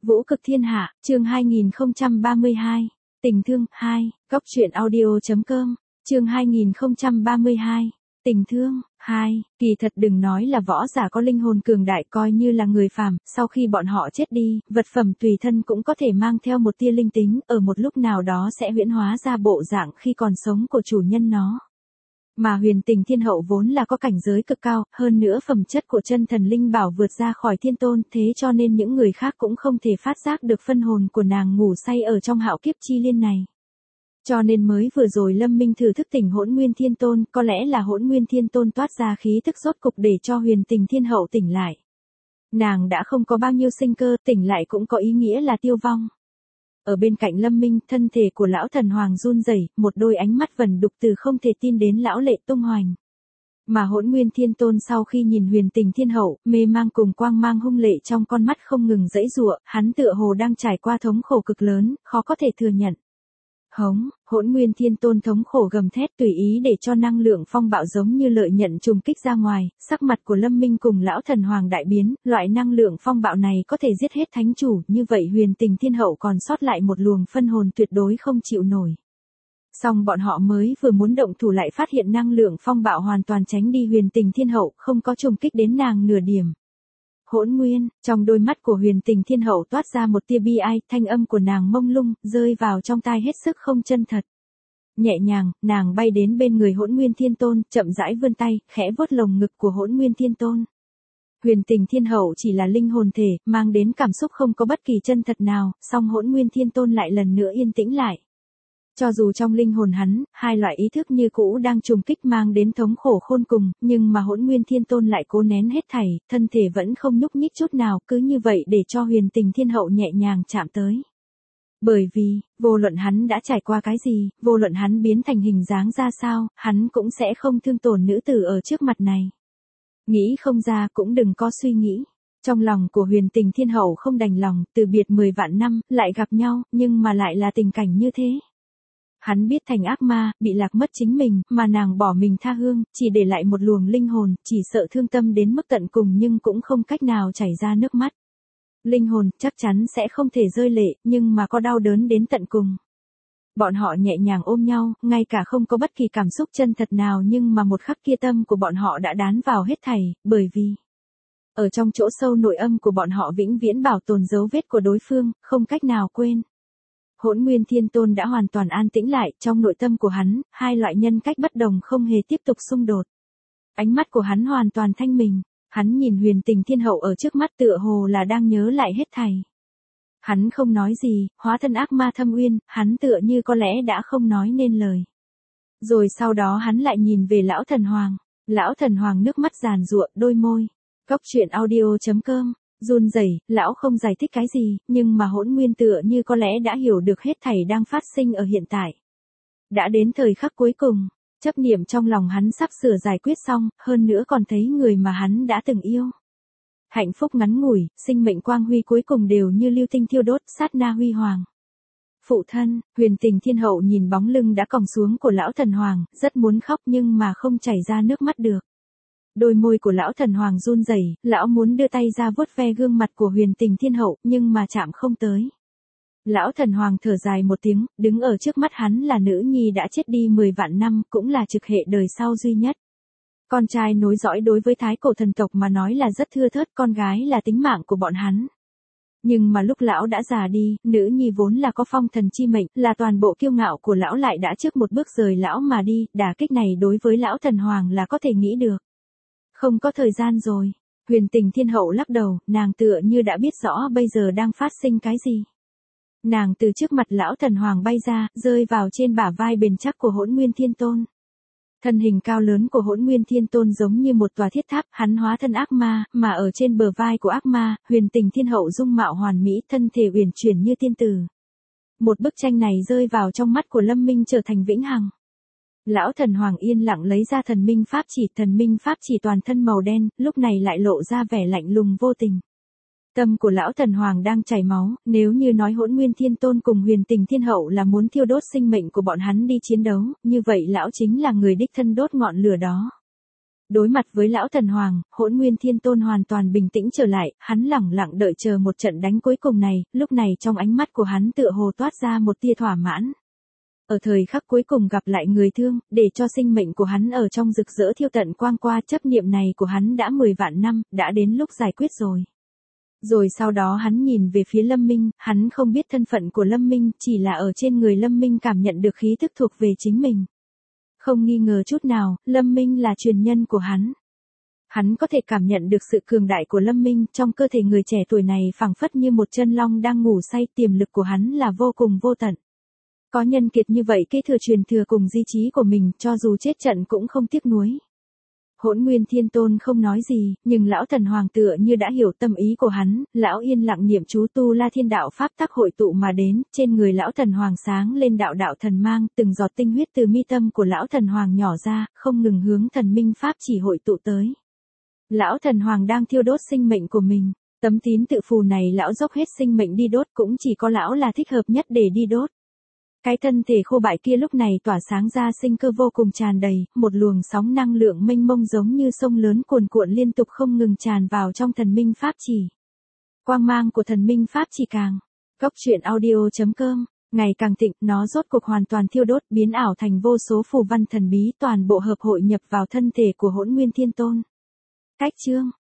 Vũ cực thiên hạ, chương 2032, tình thương, 2, góc truyện audio.com, chương 2032, tình thương, 2, kỳ thật đừng nói là võ giả có linh hồn cường đại, coi như là người phàm, sau khi bọn họ chết đi, vật phẩm tùy thân cũng có thể mang theo một tia linh tính, ở một lúc nào đó sẽ huyễn hóa ra bộ dạng khi còn sống của chủ nhân nó. Mà Huyền Tình Thiên Hậu vốn là có cảnh giới cực cao, hơn nữa phẩm chất của chân thần linh bảo vượt ra khỏi thiên tôn, thế cho nên những người khác cũng không thể phát giác được phân hồn của nàng ngủ say ở trong hạo kiếp chi liên này. Cho nên mới vừa rồi Lâm Minh thử thức tỉnh Hỗn Nguyên Thiên Tôn, có lẽ là Hỗn Nguyên Thiên Tôn toát ra khí tức rốt cục để cho Huyền Tình Thiên Hậu tỉnh lại. Nàng đã không có bao nhiêu sinh cơ, tỉnh lại cũng có ý nghĩa là tiêu vong. Ở bên cạnh Lâm Minh, thân thể của lão thần hoàng run rẩy, một đôi ánh mắt vẩn đục từ không thể tin đến lão lệ tung hoành. Mà Hỗn Nguyên Thiên Tôn sau khi nhìn Huyền Tình Thiên Hậu, mê mang cùng quang mang hung lệ trong con mắt không ngừng giãy giụa, hắn tựa hồ đang trải qua thống khổ cực lớn, khó có thể thừa nhận. Hỗn Nguyên Thiên Tôn thống khổ gầm thét tùy ý để cho năng lượng phong bạo giống như lợi nhận trùng kích ra ngoài, sắc mặt của Lâm Minh cùng lão thần hoàng đại biến, loại năng lượng phong bạo này có thể giết hết thánh chủ, như vậy Huyền Tình Thiên Hậu còn sót lại một luồng phân hồn tuyệt đối không chịu nổi. Song bọn họ mới vừa muốn động thủ lại phát hiện năng lượng phong bạo hoàn toàn tránh đi Huyền Tình Thiên Hậu, không có trùng kích đến nàng nửa điểm. Hỗn Nguyên, trong đôi mắt của Huyền Tình Thiên Hậu toát ra một tia bi ai, thanh âm của nàng mông lung, rơi vào trong tai hết sức không chân thật. Nhẹ nhàng, nàng bay đến bên người Hỗn Nguyên Thiên Tôn, chậm rãi vươn tay, khẽ vuốt lồng ngực của Hỗn Nguyên Thiên Tôn. Huyền Tình Thiên Hậu chỉ là linh hồn thể, mang đến cảm xúc không có bất kỳ chân thật nào, song Hỗn Nguyên Thiên Tôn lại lần nữa yên tĩnh lại. Cho dù trong linh hồn hắn, hai loại ý thức như cũ đang trùng kích mang đến thống khổ khôn cùng, nhưng mà Hỗn Nguyên Thiên Tôn lại cố nén hết thảy, thân thể vẫn không nhúc nhích chút nào, cứ như vậy để cho Huyền Tình Thiên Hậu nhẹ nhàng chạm tới. Bởi vì, vô luận hắn đã trải qua cái gì, vô luận hắn biến thành hình dáng ra sao, hắn cũng sẽ không thương tổn nữ tử ở trước mặt này. Nghĩ không ra cũng đừng có suy nghĩ. Trong lòng của Huyền Tình Thiên Hậu không đành lòng, từ biệt 10 vạn năm, lại gặp nhau, nhưng mà lại là tình cảnh như thế. Hắn biết thành ác ma, bị lạc mất chính mình, mà nàng bỏ mình tha hương, chỉ để lại một luồng linh hồn, chỉ sợ thương tâm đến mức tận cùng nhưng cũng không cách nào chảy ra nước mắt. Linh hồn chắc chắn sẽ không thể rơi lệ, nhưng mà có đau đớn đến tận cùng. Bọn họ nhẹ nhàng ôm nhau, ngay cả không có bất kỳ cảm xúc chân thật nào, nhưng mà một khắc kia tâm của bọn họ đã đán vào hết thảy, bởi vì ở trong chỗ sâu nội âm của bọn họ vĩnh viễn bảo tồn dấu vết của đối phương, không cách nào quên. Hỗn Nguyên Thiên Tôn đã hoàn toàn an tĩnh lại, trong nội tâm của hắn, hai loại nhân cách bất đồng không hề tiếp tục xung đột. Ánh mắt của hắn hoàn toàn thanh bình, hắn nhìn Huyền Tình Thiên Hậu ở trước mắt tựa hồ là đang nhớ lại hết thảy. Hắn không nói gì, hóa thân ác ma Thâm Uyên, hắn tựa như có lẽ đã không nói nên lời. Rồi sau đó hắn lại nhìn về lão thần hoàng. Lão thần hoàng nước mắt giàn giụa, đôi môi. Góc truyện audio.com, run rẩy, lão không giải thích cái gì, nhưng mà Hỗn Nguyên tựa như có lẽ đã hiểu được hết thảy đang phát sinh ở hiện tại. Đã đến thời khắc cuối cùng, chấp niệm trong lòng hắn sắp sửa giải quyết xong, hơn nữa còn thấy người mà hắn đã từng yêu. Hạnh phúc ngắn ngủi, sinh mệnh quang huy cuối cùng đều như lưu tinh thiêu đốt, sát na huy hoàng. Phụ thân, Huyền Tình Thiên Hậu nhìn bóng lưng đã còng xuống của lão thần hoàng, rất muốn khóc nhưng mà không chảy ra nước mắt được. Đôi môi của lão thần hoàng run rẩy, lão muốn đưa tay ra vuốt ve gương mặt của Huyền Tình Thiên Hậu, nhưng mà chạm không tới. Lão thần hoàng thở dài một tiếng, đứng ở trước mắt hắn là nữ nhi đã chết đi 10 vạn năm, cũng là trực hệ đời sau duy nhất. Con trai nối dõi đối với thái cổ thần tộc mà nói là rất thưa thớt, con gái là tính mạng của bọn hắn. Nhưng mà lúc lão đã già đi, nữ nhi vốn là có phong thần chi mệnh, là toàn bộ kiêu ngạo của lão lại đã trước một bước rời lão mà đi, đả kích này đối với lão thần hoàng là có thể nghĩ được. Không có thời gian rồi. Huyền Tình Thiên Hậu lắc đầu, nàng tựa như đã biết rõ bây giờ đang phát sinh cái gì. Nàng từ trước mặt lão thần hoàng bay ra, rơi vào trên bả vai bền chắc của Hỗn Nguyên Thiên Tôn. Thân hình cao lớn của Hỗn Nguyên Thiên Tôn giống như một tòa thiết tháp, hắn hóa thân ác ma, mà ở trên bờ vai của ác ma, Huyền Tình Thiên Hậu dung mạo hoàn mỹ, thân thể uyển chuyển như tiên tử. Một bức tranh này rơi vào trong mắt của Lâm Minh trở thành vĩnh hằng. Lão thần hoàng yên lặng lấy ra thần minh pháp chỉ toàn thân màu đen, lúc này lại lộ ra vẻ lạnh lùng vô tình. Tâm của lão thần hoàng đang chảy máu, nếu như nói Hỗn Nguyên Thiên Tôn cùng Huyền Tình Thiên Hậu là muốn thiêu đốt sinh mệnh của bọn hắn đi chiến đấu, như vậy lão chính là người đích thân đốt ngọn lửa đó. Đối mặt với lão thần hoàng, Hỗn Nguyên Thiên Tôn hoàn toàn bình tĩnh trở lại, hắn lẳng lặng đợi chờ một trận đánh cuối cùng này, lúc này trong ánh mắt của hắn tựa hồ toát ra một tia thỏa mãn. Ở thời khắc cuối cùng gặp lại người thương, để cho sinh mệnh của hắn ở trong rực rỡ thiêu tận quang qua, chấp niệm này của hắn đã 10 vạn năm, đã đến lúc giải quyết rồi. Rồi sau đó hắn nhìn về phía Lâm Minh, hắn không biết thân phận của Lâm Minh, chỉ là ở trên người Lâm Minh cảm nhận được khí thức thuộc về chính mình. Không nghi ngờ chút nào, Lâm Minh là truyền nhân của hắn. Hắn có thể cảm nhận được sự cường đại của Lâm Minh, trong cơ thể người trẻ tuổi này phảng phất như một chân long đang ngủ say, tiềm lực của hắn là vô cùng vô tận. Có nhân kiệt như vậy kế thừa truyền thừa cùng di chí của mình, cho dù chết trận cũng không tiếc nuối. Hỗn Nguyên Thiên Tôn không nói gì, nhưng lão thần hoàng tựa như đã hiểu tâm ý của hắn, lão yên lặng niệm chú tu la thiên đạo pháp tắc hội tụ mà đến, trên người lão thần hoàng sáng lên đạo đạo thần mang, từng giọt tinh huyết từ mi tâm của lão thần hoàng nhỏ ra, không ngừng hướng thần minh pháp chỉ hội tụ tới. Lão thần hoàng đang thiêu đốt sinh mệnh của mình, tấm tín tự phù này lão dốc hết sinh mệnh đi đốt, cũng chỉ có lão là thích hợp nhất để đi đốt. Cái thân thể khô bại kia lúc này tỏa sáng ra sinh cơ vô cùng tràn đầy, một luồng sóng năng lượng mênh mông giống như sông lớn cuồn cuộn liên tục không ngừng tràn vào trong thần minh pháp chỉ. Quang mang của thần minh pháp chỉ càng. Cốc truyện audio.com, ngày càng thịnh, nó rốt cuộc hoàn toàn thiêu đốt, biến ảo thành vô số phù văn thần bí, toàn bộ hợp hội nhập vào thân thể của Hỗn Nguyên Thiên Tôn. Cách chương